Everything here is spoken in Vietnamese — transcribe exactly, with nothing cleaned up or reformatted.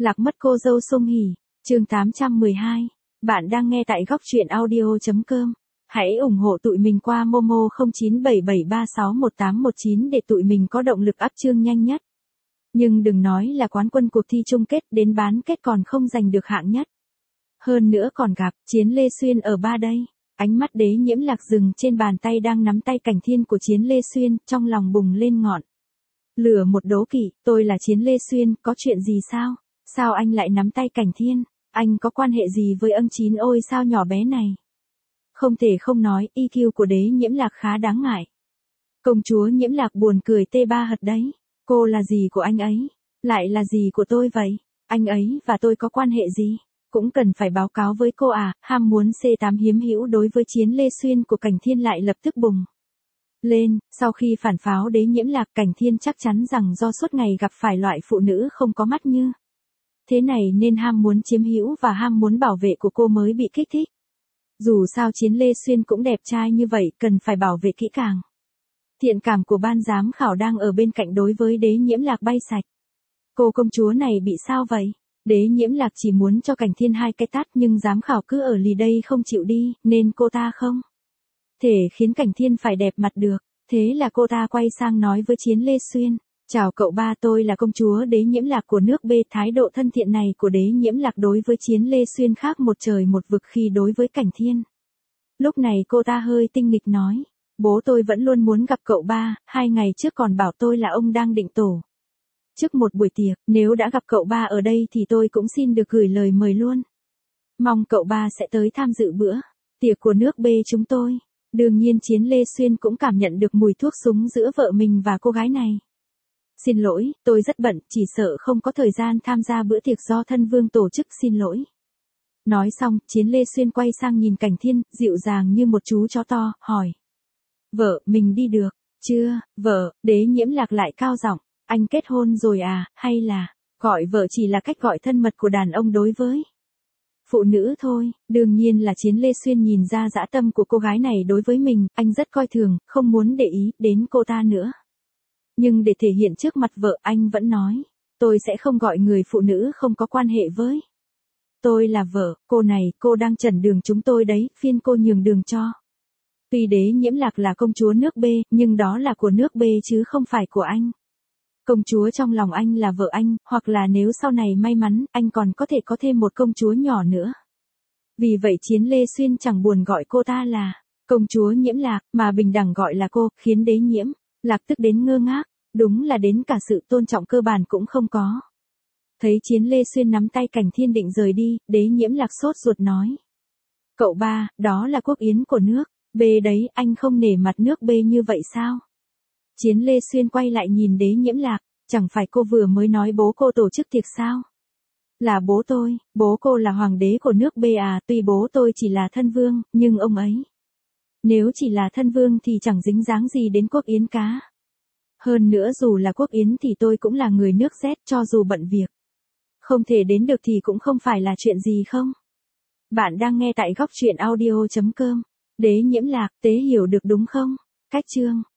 Lạc mất cô dâu Song Hỷ, chương tám trăm mười hai. Bạn đang nghe tại góc truyện audio chấm com. Hãy ủng hộ tụi mình qua Momo không chín bảy bảy ba sáu một tám một chín để tụi mình có động lực up chương nhanh nhất. Nhưng đừng nói là quán quân cuộc thi chung kết, đến bán kết còn không giành được hạng nhất. Hơn nữa còn gặp Chiến Lê Xuyên ở ba đây. Ánh mắt Đế Nhiễm Lạc dừng trên bàn tay đang nắm tay Cảnh Thiên của Chiến Lê Xuyên, trong lòng bùng lên ngọn lửa một đố kỵ. Tôi là Chiến Lê Xuyên, có chuyện gì sao? Sao anh lại nắm tay Cảnh Thiên? Anh có quan hệ gì với ân chín ôi sao nhỏ bé này? Không thể không nói, i kiu của Đế Nhiễm Lạc khá đáng ngại. Công chúa Nhiễm Lạc buồn cười tê ba hật đấy. Cô là gì của anh ấy? Lại là gì của tôi vậy? Anh ấy và tôi có quan hệ gì? Cũng cần phải báo cáo với cô à? Ham muốn xê tám hiếm hữu đối với Chiến Lê Xuyên của Cảnh Thiên lại lập tức bùng lên. Sau khi phản pháo Đế Nhiễm Lạc, Cảnh Thiên chắc chắn rằng do suốt ngày gặp phải loại phụ nữ không có mắt như thế này nên ham muốn chiếm hữu và ham muốn bảo vệ của cô mới bị kích thích. Dù sao Chiến Lê Xuyên cũng đẹp trai như vậy, cần phải bảo vệ kỹ càng. Thiện cảm của ban giám khảo đang ở bên cạnh đối với Đế Nhiễm Lạc bay sạch. Cô công chúa này bị sao vậy? Đế Nhiễm Lạc chỉ muốn cho Cảnh Thiên hai cái tát nhưng giám khảo cứ ở lì đây không chịu đi, nên cô ta không thể khiến Cảnh Thiên phải đẹp mặt được. Thế là cô ta quay sang nói với Chiến Lê Xuyên. Chào cậu ba, tôi là công chúa Đế Nhiễm Lạc của nước B. Thái độ thân thiện này của Đế Nhiễm Lạc đối với Chiến Lê Xuyên khác một trời một vực khi đối với Cảnh Thiên. Lúc này cô ta hơi tinh nghịch nói. Bố tôi vẫn luôn muốn gặp cậu ba, hai ngày trước còn bảo tôi là ông đang định tổ trước một buổi tiệc, nếu đã gặp cậu ba ở đây thì tôi cũng xin được gửi lời mời luôn. Mong cậu ba sẽ tới tham dự bữa tiệc của nước B chúng tôi. Đương nhiên Chiến Lê Xuyên cũng cảm nhận được mùi thuốc súng giữa vợ mình và cô gái này. Xin lỗi, tôi rất bận, chỉ sợ không có thời gian tham gia bữa tiệc do thân vương tổ chức, xin lỗi. Nói xong, Chiến Lê Xuyên quay sang nhìn Cảnh Thiên, dịu dàng như một chú chó to, hỏi. Vợ, mình đi được, chưa? Vợ, Đế Nhiễm Lạc lại cao giọng. Anh kết hôn rồi à, hay là, gọi vợ chỉ là cách gọi thân mật của đàn ông đối với phụ nữ thôi. Đương nhiên là Chiến Lê Xuyên nhìn ra dã tâm của cô gái này đối với mình, anh rất coi thường, không muốn để ý đến cô ta nữa. Nhưng để thể hiện trước mặt vợ, anh vẫn nói, tôi sẽ không gọi người phụ nữ không có quan hệ với tôi là vợ. Cô này, cô đang chặn đường chúng tôi đấy, phiên cô nhường đường cho. Tuy Đế Nhiễm Lạc là công chúa nước B, nhưng đó là của nước B chứ không phải của anh. Công chúa trong lòng anh là vợ anh, hoặc là nếu sau này may mắn, anh còn có thể có thêm một công chúa nhỏ nữa. Vì vậy Chiến Lê Xuyên chẳng buồn gọi cô ta là công chúa Nhiễm Lạc, mà bình đẳng gọi là cô, khiến Đế Nhiễm Lạc tức đến ngơ ngác, đúng là đến cả sự tôn trọng cơ bản cũng không có. Thấy Chiến Lê Xuyên nắm tay Cảnh Thiên định rời đi, Đế Nhiễm Lạc sốt ruột nói. Cậu ba, đó là quốc yến của nước B đấy, anh không nể mặt nước B như vậy sao? Chiến Lê Xuyên quay lại nhìn Đế Nhiễm Lạc, chẳng phải cô vừa mới nói bố cô tổ chức tiệc sao? Là bố tôi, bố cô là hoàng đế của nước B à, tuy bố tôi chỉ là thân vương, nhưng ông ấy nếu chỉ là thân vương thì chẳng dính dáng gì đến quốc yến cá. Hơn nữa dù là quốc yến thì tôi cũng là người nước Z, cho dù bận việc không thể đến được thì cũng không phải là chuyện gì không? Bạn đang nghe tại góc truyện audio chấm com. Đế Nhiễm Lạc, tế hiểu được đúng không? Cách chương